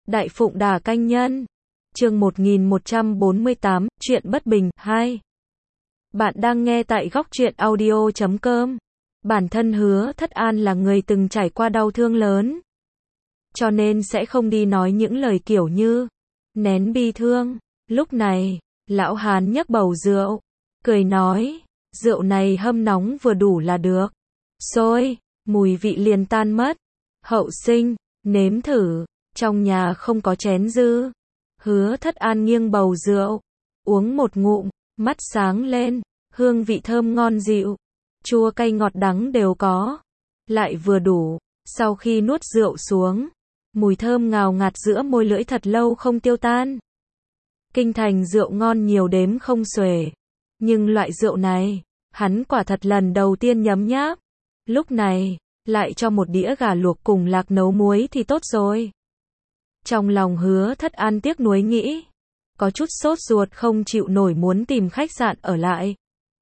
Đại Phụng Đà Canh Nhân. Chương 1148, Chuyện bất bình 2. Bạn đang nghe tại goctruyện.audio.com. Bản thân Hứa Thất An là người từng trải qua đau thương lớn, cho nên sẽ không đi nói những lời kiểu như nén bi thương. Lúc này, lão hán nhấc bầu rượu, cười nói, rượu này hâm nóng vừa đủ là được. Xôi, mùi vị liền tan mất. Hậu sinh, nếm thử, trong nhà không có chén dư. Hứa Thất An nghiêng bầu rượu, uống một ngụm, mắt sáng lên, hương vị thơm ngon dịu, chua cay ngọt đắng đều có, lại vừa đủ. Sau khi nuốt rượu xuống, mùi thơm ngào ngạt giữa môi lưỡi thật lâu không tiêu tan. Kinh thành rượu ngon nhiều đếm không xuể, nhưng loại rượu này, hắn quả thật lần đầu tiên nhấm nháp. Lúc này, lại cho một đĩa gà luộc cùng lạc nấu muối thì tốt rồi. Trong lòng Hứa Thất An tiếc nuối nghĩ, có chút sốt ruột không chịu nổi muốn tìm khách sạn ở lại.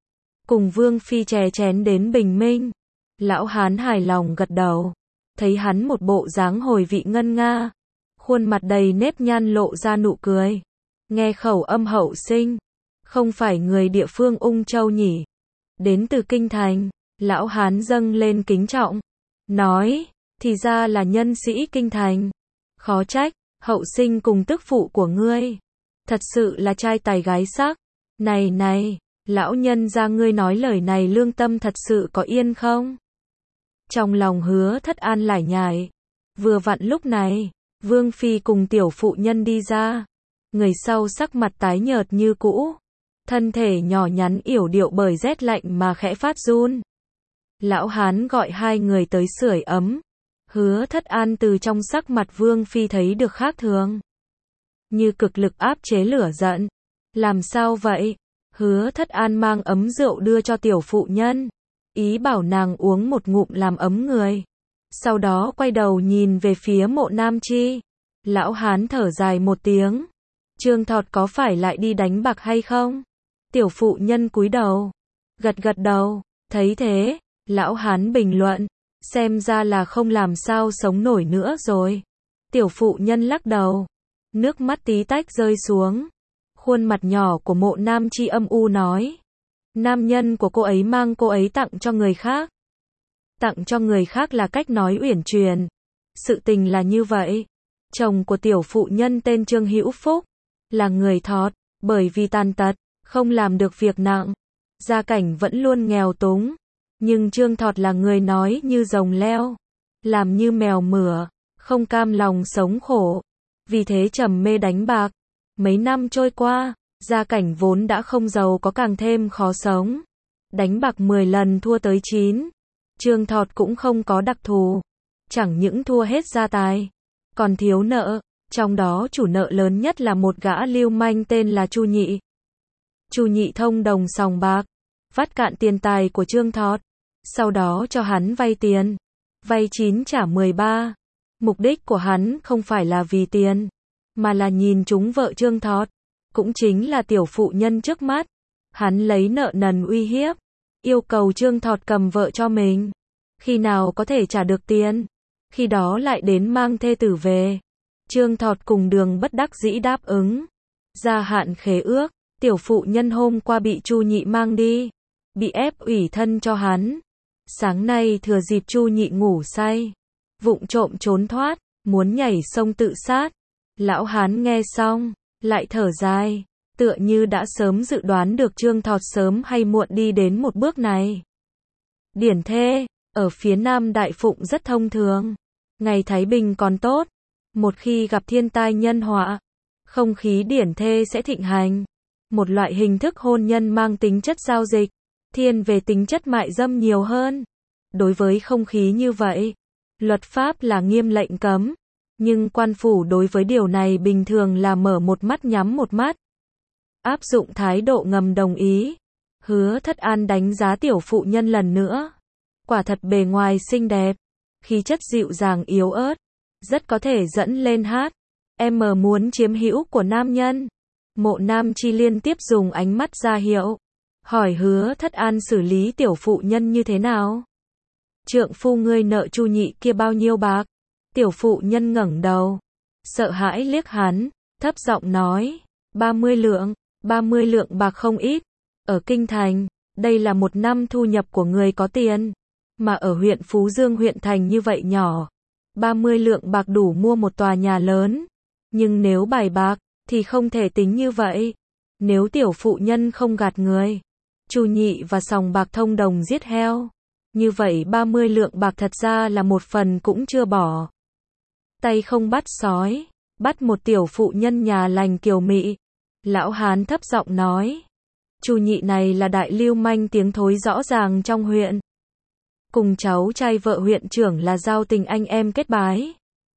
Cùng Vương Phi chè chén đến bình minh. Lão hán hài lòng gật đầu, thấy hắn một bộ dáng hồi vị ngân nga, khuôn mặt đầy nếp nhăn lộ ra nụ cười. Nghe khẩu âm hậu sinh, không phải người địa phương Ung Châu nhỉ? Đến từ kinh thành. Lão hán dâng lên kính trọng, nói, thì ra là nhân sĩ kinh thành. Khó trách, hậu sinh cùng tức phụ của ngươi thật sự là trai tài gái sắc. Này này, lão nhân gia ngươi nói lời này lương tâm thật sự có yên không? Trong lòng Hứa Thất An lải nhải. Vừa vặn lúc này, Vương Phi cùng tiểu phụ nhân đi ra. Người sau sắc mặt tái nhợt như cũ, thân thể nhỏ nhắn yểu điệu bởi rét lạnh mà khẽ phát run. Lão hán gọi hai người tới sưởi ấm. Hứa Thất An từ trong sắc mặt Vương Phi thấy được khác thường, như cực lực áp chế lửa giận. Làm sao vậy? Hứa Thất An mang ấm rượu đưa cho tiểu phụ nhân, ý bảo nàng uống một ngụm làm ấm người. Sau đó quay đầu nhìn về phía Mộ Nam Chi. Lão hán thở dài một tiếng. Trương Thọt có phải lại đi đánh bạc hay không? Tiểu phụ nhân cúi đầu, gật gật đầu. Thấy thế, lão hán bình luận, xem ra là không làm sao sống nổi nữa rồi. Tiểu phụ nhân lắc đầu, nước mắt tí tách rơi xuống. Khuôn mặt nhỏ của Mộ Nam Chi âm u nói, nam nhân của cô ấy mang cô ấy tặng cho người khác. Tặng cho người khác là cách nói uyển chuyển. Sự tình là như vậy. Chồng của tiểu phụ nhân tên Trương Hữu Phúc, là người Thọt, bởi vì tàn tật, không làm được việc nặng, gia cảnh vẫn luôn nghèo túng. Nhưng Trương Thọt là người nói như rồng leo, làm như mèo mửa, không cam lòng sống khổ, vì thế trầm mê đánh bạc. Mấy năm trôi qua, gia cảnh vốn đã không giàu có càng thêm khó sống. Đánh bạc 10 lần thua tới 9. Trương Thọt cũng không có đặc thù, chẳng những thua hết gia tài, còn thiếu nợ, trong đó chủ nợ lớn nhất là một gã lưu manh tên là Chu Nhị. Chu Nhị thông đồng sòng bạc, vắt cạn tiền tài của Trương Thọt, sau đó cho hắn vay tiền, vay 9 trả 13. Mục đích của hắn không phải là vì tiền, mà là nhìn trúng vợ Trương Thọt, cũng chính là tiểu phụ nhân trước mắt. Hắn lấy nợ nần uy hiếp, yêu cầu Trương Thọt cầm vợ cho mình. Khi nào có thể trả được tiền, khi đó lại đến mang thê tử về. Trương Thọt cùng đường bất đắc dĩ đáp ứng. Gia hạn khế ước, tiểu phụ nhân hôm qua bị Chu Nhị mang đi, bị ép ủy thân cho hắn. Sáng nay thừa dịp Chu Nhị ngủ say, vụng trộm trốn thoát, muốn nhảy sông tự sát. Lão hán nghe xong, lại thở dài, tựa như đã sớm dự đoán được Trương Thọt sớm hay muộn đi đến một bước này. Điển thê, ở phía Nam Đại Phụng rất thông thường. Ngày Thái Bình còn tốt, một khi gặp thiên tai nhân họa, không khí điển thê sẽ thịnh hành. Một loại hình thức hôn nhân mang tính chất giao dịch, thiên về tính chất mại dâm nhiều hơn. Đối với không khí như vậy, luật pháp là nghiêm lệnh cấm, nhưng quan phủ đối với điều này bình thường là mở một mắt nhắm một mắt, áp dụng thái độ ngầm đồng ý. Hứa Thất An đánh giá tiểu phụ nhân lần nữa, quả thật bề ngoài xinh đẹp, khí chất dịu dàng yếu ớt, rất có thể dẫn lên hát. Em muốn chiếm hữu của nam nhân. Mộ Nam Chi liên tiếp dùng ánh mắt ra hiệu, hỏi Hứa Thất An xử lý tiểu phụ nhân như thế nào. Trượng phu ngươi nợ Chu Nhị kia bao nhiêu bạc? Tiểu phụ nhân ngẩng đầu, sợ hãi liếc hắn, thấp giọng nói, 30 lượng, 30 lượng bạc không ít. Ở Kinh Thành, đây là một năm thu nhập của người có tiền. Mà ở huyện Phú Dương huyện thành như vậy nhỏ, 30 lượng bạc đủ mua một tòa nhà lớn. Nhưng nếu bài bạc, thì không thể tính như vậy. Nếu tiểu phụ nhân không gạt người, Chu Nhị và sòng bạc thông đồng giết heo, như vậy 30 lượng bạc thật ra là một phần cũng chưa bỏ. Tay không bắt sói, bắt một tiểu phụ nhân nhà lành kiều mị. Lão hán thấp giọng nói, Chu Nhị này là đại lưu manh tiếng thối rõ ràng trong huyện. Cùng cháu trai vợ huyện trưởng là giao tình anh em kết bái.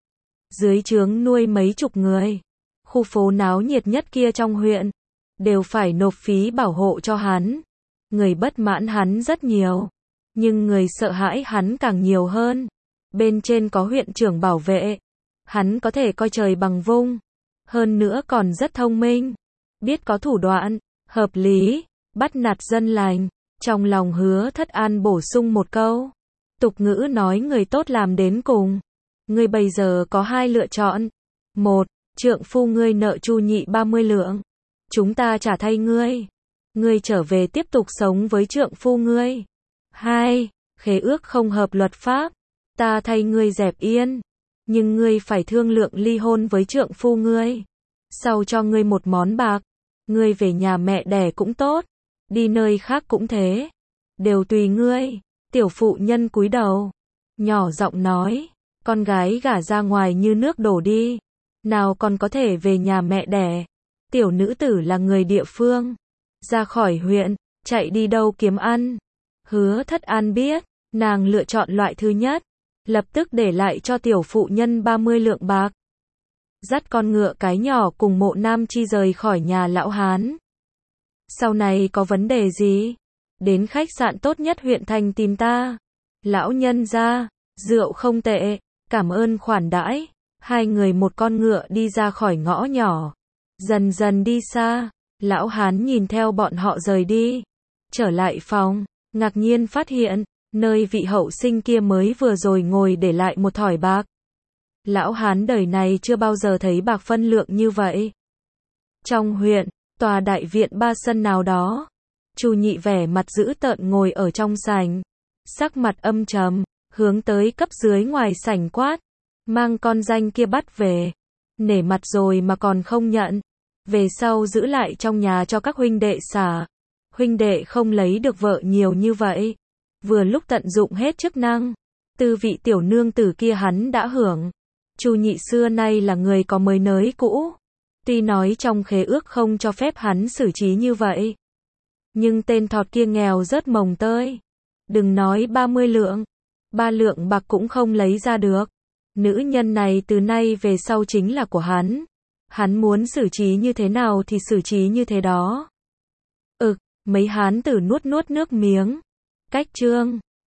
Dưới trướng nuôi mấy chục người. Khu phố náo nhiệt nhất kia trong huyện, đều phải nộp phí bảo hộ cho hắn. Người bất mãn hắn rất nhiều, nhưng người sợ hãi hắn càng nhiều hơn. Bên trên có huyện trưởng bảo vệ, hắn có thể coi trời bằng vung. Hơn nữa còn rất thông minh, biết có thủ đoạn, hợp lý, bắt nạt dân lành. Trong lòng Hứa Thất An bổ sung một câu. Tục ngữ nói người tốt làm đến cùng. Ngươi bây giờ có hai lựa chọn. Một, trượng phu ngươi nợ Chu Nhị 30 lượng. Chúng ta trả thay ngươi. Ngươi trở về tiếp tục sống với trượng phu ngươi. Hai, khế ước không hợp luật pháp. Ta thay ngươi dẹp yên. Nhưng ngươi phải thương lượng ly hôn với trượng phu ngươi. Sau cho ngươi một món bạc. Ngươi về nhà mẹ đẻ cũng tốt. Đi nơi khác cũng thế. Đều tùy ngươi. Tiểu phụ nhân cúi đầu. Nhỏ giọng nói. Con gái gả ra ngoài như nước đổ đi. Nào còn có thể về nhà mẹ đẻ. Tiểu nữ tử là người địa phương. Ra khỏi huyện, chạy đi đâu kiếm ăn. Hứa Thất An biết, nàng lựa chọn loại thứ nhất. Lập tức để lại cho tiểu phụ nhân 30 lượng bạc. Dắt con ngựa cái nhỏ cùng Mộ Nam Chi rời khỏi nhà lão hán. Sau này có vấn đề gì? Đến khách sạn tốt nhất huyện thành tìm ta. Lão nhân ra, rượu không tệ, cảm ơn khoản đãi. Hai người một con ngựa đi ra khỏi ngõ nhỏ. Dần dần đi xa, lão hán nhìn theo bọn họ rời đi. Trở lại phòng, ngạc nhiên phát hiện, nơi vị hậu sinh kia mới vừa rồi ngồi để lại một thỏi bạc. Lão hán đời này chưa bao giờ thấy bạc phân lượng như vậy. Trong huyện, tòa đại viện ba sân nào đó, Chu Nhị vẻ mặt dữ tợn ngồi ở trong sảnh, sắc mặt âm trầm, hướng tới cấp dưới ngoài sảnh quát, mang con danh kia bắt về. Nể mặt rồi mà còn không nhận, về sau giữ lại trong nhà cho các huynh đệ xả. Huynh đệ không lấy được vợ nhiều như vậy, vừa lúc tận dụng hết chức năng. Tư vị tiểu nương tử kia hắn đã hưởng. Chu Nhị xưa nay là người có mới nới cũ. Tuy nói trong khế ước không cho phép hắn xử trí như vậy, nhưng tên thọt kia nghèo rớt mồng tơi. Đừng nói 30 lượng, 3 lượng bạc cũng không lấy ra được. Nữ nhân này từ nay về sau chính là của hắn. Hắn muốn xử trí như thế nào thì xử trí như thế đó. Mấy hán tử nuốt nuốt nước miếng. Cách chương